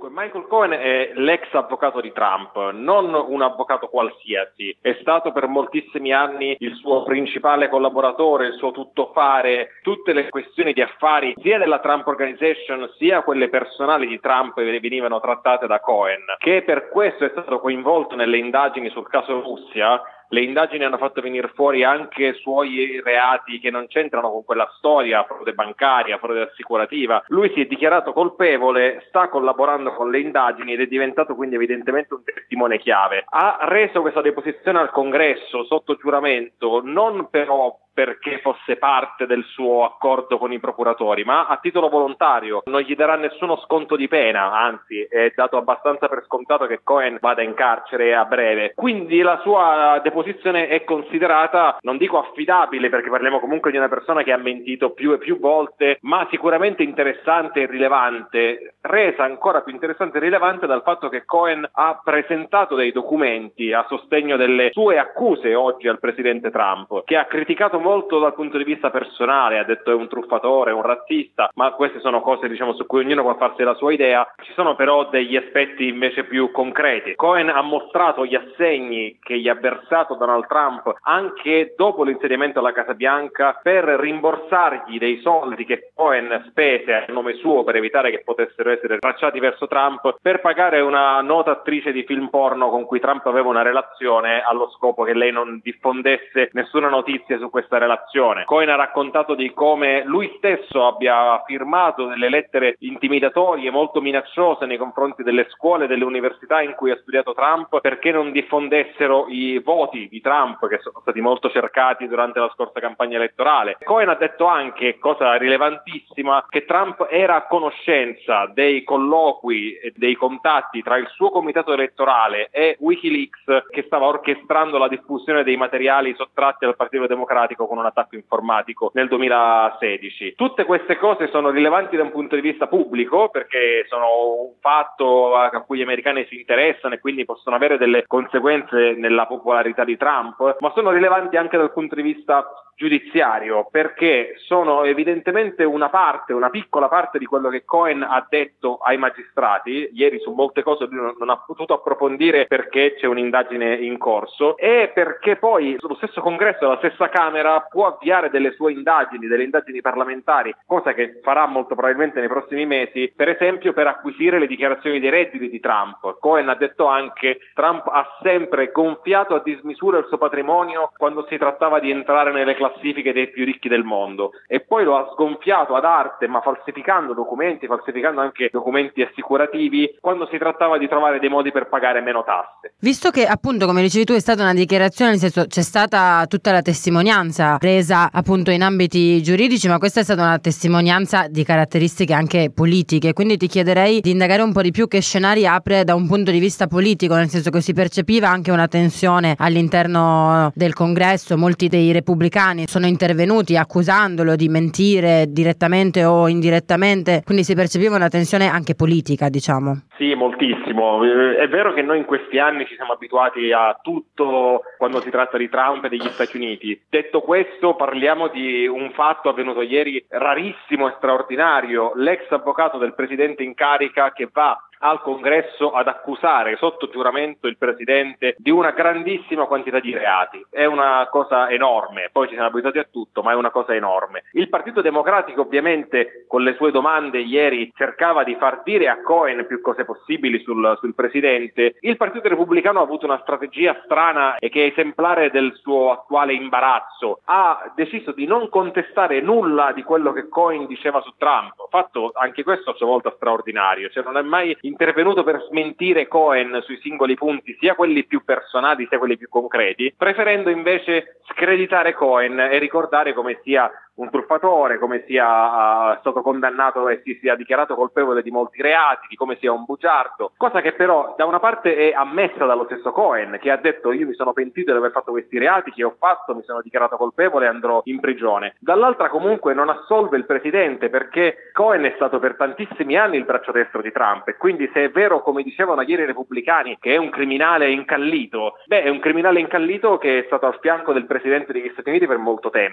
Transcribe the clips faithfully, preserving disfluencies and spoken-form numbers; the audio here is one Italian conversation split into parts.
Michael Cohen è l'ex avvocato di Trump, non un avvocato qualsiasi. È stato per moltissimi anni il suo principale collaboratore, il suo tuttofare. Tutte le questioni di affari sia della Trump Organization sia quelle personali di Trump venivano trattate da Cohen, che per questo è stato coinvolto nelle indagini sul caso Russia. Le indagini hanno fatto venire fuori anche suoi reati che non c'entrano con quella storia, frode bancaria, frode assicurativa. Lui si è dichiarato colpevole, sta collaborando con le indagini ed è diventato quindi evidentemente un testimone chiave. Ha reso questa deposizione al Congresso sotto giuramento, non però perché fosse parte del suo accordo con i procuratori, ma a titolo volontario. Non gli darà nessuno sconto di pena, anzi è dato abbastanza per scontato che Cohen vada in carcere a breve. Quindi la sua deposizione è considerata, non dico affidabile, perché parliamo comunque di una persona che ha mentito più e più volte, ma sicuramente interessante e rilevante, resa ancora più interessante e rilevante dal fatto che Cohen ha presentato dei documenti a sostegno delle sue accuse oggi al presidente Trump, che ha criticato molto dal punto di vista personale, ha detto è un truffatore, un razzista, ma queste sono cose diciamo su cui ognuno può farsi la sua idea. Ci sono però degli aspetti invece più concreti. Cohen ha mostrato gli assegni che gli ha versato Donald Trump anche dopo l'insediamento alla Casa Bianca per rimborsargli dei soldi che Cohen spese a nome suo per evitare che potessero essere tracciati verso Trump, per pagare una nota attrice di film porno con cui Trump aveva una relazione, allo scopo che lei non diffondesse nessuna notizia su questa relazione. Cohen ha raccontato di come lui stesso abbia firmato delle lettere intimidatorie molto minacciose nei confronti delle scuole e delle università in cui ha studiato Trump, perché non diffondessero i voti di Trump, che sono stati molto cercati durante la scorsa campagna elettorale. Cohen ha detto anche, cosa rilevantissima, che Trump era a conoscenza dei colloqui e dei contatti tra il suo comitato elettorale e WikiLeaks, che stava orchestrando la diffusione dei materiali sottratti al Partito Democratico con un attacco informatico nel duemilasedici. Tutte queste cose sono rilevanti da un punto di vista pubblico, perché sono un fatto a cui gli americani si interessano e quindi possono avere delle conseguenze nella popolarità di Trump, ma sono rilevanti anche dal punto di vista giudiziario, perché sono evidentemente una parte, una piccola parte di quello che Cohen ha detto ai magistrati. Ieri su molte cose lui non, non ha potuto approfondire perché c'è un'indagine in corso, e perché poi lo stesso Congresso, la stessa Camera può avviare delle sue indagini, delle indagini parlamentari, cosa che farà molto probabilmente nei prossimi mesi, per esempio per acquisire le dichiarazioni dei redditi di Trump. Cohen ha detto anche: Trump ha sempre gonfiato a dismisura il suo patrimonio quando si trattava di entrare nelle classifiche dei più ricchi del mondo, e poi lo ha sgonfiato ad arte, ma falsificando documenti, falsificando anche documenti assicurativi, quando si trattava di trovare dei modi per pagare meno tasse. Visto che appunto, come dicevi tu, è stata una dichiarazione, nel senso c'è stata tutta la testimonianza presa appunto in ambiti giuridici, ma questa è stata una testimonianza di caratteristiche anche politiche, quindi ti chiederei di indagare un po' di più che scenari apre da un punto di vista politico, nel senso che si percepiva anche una tensione all'interno del Congresso. Molti dei repubblicani sono intervenuti accusandolo di mentire direttamente o indirettamente, quindi si percepiva una tensione anche politica, diciamo. Sì, moltissimo. È vero che noi in questi anni ci siamo abituati a tutto quando si tratta di Trump e degli Stati Uniti. Detto questo, parliamo di un fatto avvenuto ieri rarissimo e straordinario. L'ex avvocato del presidente in carica che va al Congresso ad accusare sotto giuramento il presidente di una grandissima quantità di reati. È una cosa enorme, poi ci siamo abituati a tutto, ma è una cosa enorme. Il Partito Democratico ovviamente con le sue domande ieri cercava di far dire a Cohen più cose possibili sul, sul presidente. Il Partito Repubblicano ha avuto una strategia strana e che è esemplare del suo attuale imbarazzo. Ha deciso di non contestare nulla di quello che Cohen diceva su Trump, fatto anche questo a sua volta straordinario, cioè non è mai intervenuto per smentire Cohen sui singoli punti, sia quelli più personali sia quelli più concreti, preferendo invece screditare Cohen e ricordare come sia un truffatore, come sia uh, stato condannato e si sia dichiarato colpevole di molti reati, di come sia un bugiardo, cosa che però da una parte è ammessa dallo stesso Cohen, che ha detto: io mi sono pentito di aver fatto questi reati che ho fatto, mi sono dichiarato colpevole e andrò in prigione. Dall'altra comunque non assolve il presidente, perché Cohen è stato per tantissimi anni il braccio destro di Trump, e quindi se è vero, come dicevano ieri i repubblicani, che è un criminale incallito, beh, è un criminale incallito che è stato al fianco del presidente degli Stati Uniti per molto tempo.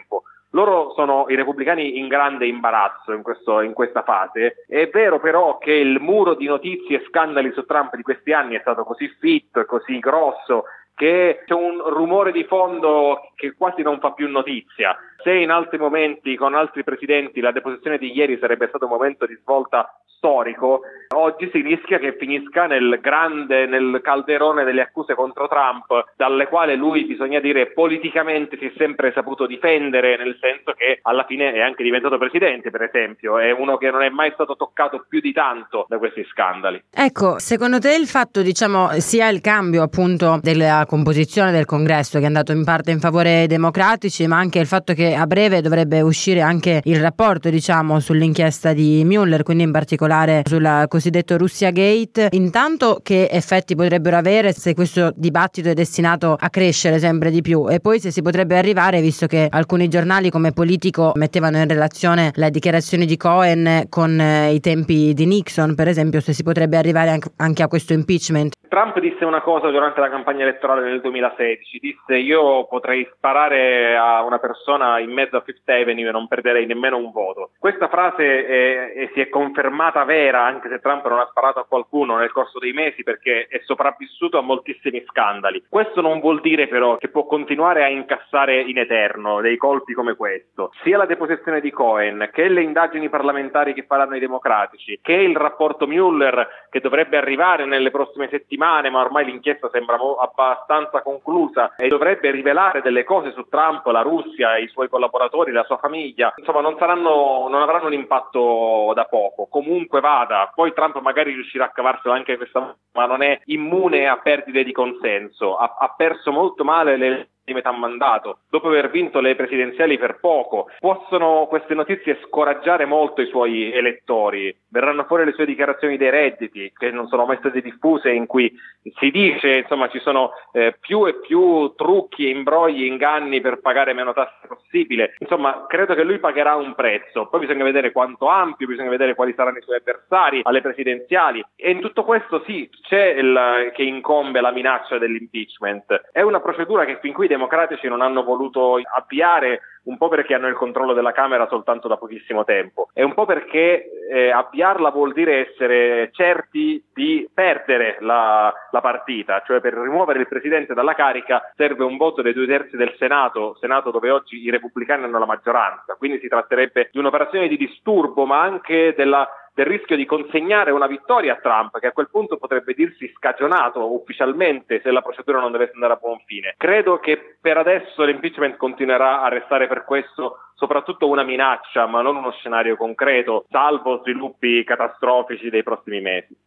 Loro sono i repubblicani in grande imbarazzo in, questo, in questa fase. È vero però che il muro di notizie e scandali su Trump di questi anni è stato così fitto e così grosso che c'è un rumore di fondo che quasi non fa più notizia. Se in altri momenti, con altri presidenti, la deposizione di ieri sarebbe stato un momento di svolta storico, oggi si rischia che finisca nel grande, nel calderone delle accuse contro Trump, dalle quali lui, bisogna dire, politicamente si è sempre saputo difendere, nel senso che alla fine è anche diventato presidente, per esempio, è uno che non è mai stato toccato più di tanto da questi scandali. Ecco, secondo te il fatto, diciamo, sia il cambio appunto della composizione del congresso, che è andato in parte in favore dei democratici, ma anche il fatto che a breve dovrebbe uscire anche il rapporto, diciamo, sull'inchiesta di Mueller, quindi in particolare sul cosiddetto Russia Gate, intanto che effetti potrebbero avere, se questo dibattito è destinato a crescere sempre di più, e poi se si potrebbe arrivare, visto che alcuni giornali come Politico mettevano in relazione le dichiarazioni di Cohen con eh, i tempi di Nixon, per esempio, se si potrebbe arrivare anche a questo impeachment. Trump disse una cosa durante la campagna elettorale nel duemilasedici, disse: io potrei sparare a una persona in mezzo a Fifth Avenue e non perderei nemmeno un voto. Questa frase è, è, si è confermata vera, anche se Trump non ha sparato a qualcuno nel corso dei mesi, perché è sopravvissuto a moltissimi scandali. Questo non vuol dire però che può continuare a incassare in eterno dei colpi come questo. Sia la deposizione di Cohen, che le indagini parlamentari che faranno i democratici, che il rapporto Mueller che dovrebbe arrivare nelle prossime settimane, ma ormai l'inchiesta sembra mo- abbastanza conclusa e dovrebbe rivelare delle cose su Trump, la Russia, i suoi collaboratori, la sua famiglia. Insomma, non saranno, non avranno un impatto da poco. Comunque vada, poi Trump magari riuscirà a cavarselo anche questa, ma non è immune a perdite di consenso. Ha, ha perso molto male le di metà mandato, dopo aver vinto le presidenziali per poco. Possono queste notizie scoraggiare molto i suoi elettori. Verranno fuori le sue dichiarazioni dei redditi, che non sono mai state diffuse, in cui si dice, insomma, ci sono eh, più e più trucchi, imbrogli, inganni per pagare meno tasse possibile. Insomma, credo che lui pagherà un prezzo. Poi bisogna vedere quanto ampio, bisogna vedere quali saranno i suoi avversari alle presidenziali. E in tutto questo sì, c'è il, che incombe la minaccia dell'impeachment. È una procedura che fin qui i democratici non hanno voluto avviare, un po' perché hanno il controllo della Camera soltanto da pochissimo tempo, e un po' perché eh, avviarla vuol dire essere certi di perdere la, la partita, cioè per rimuovere il presidente dalla carica serve un voto dei due terzi del Senato, Senato dove oggi i repubblicani hanno la maggioranza, quindi si tratterebbe di un'operazione di disturbo, ma anche della del rischio di consegnare una vittoria a Trump, che a quel punto potrebbe dirsi scagionato ufficialmente se la procedura non dovesse andare a buon fine. Credo che per adesso l'impeachment continuerà a restare per questo soprattutto una minaccia, ma non uno scenario concreto, salvo sviluppi catastrofici dei prossimi mesi.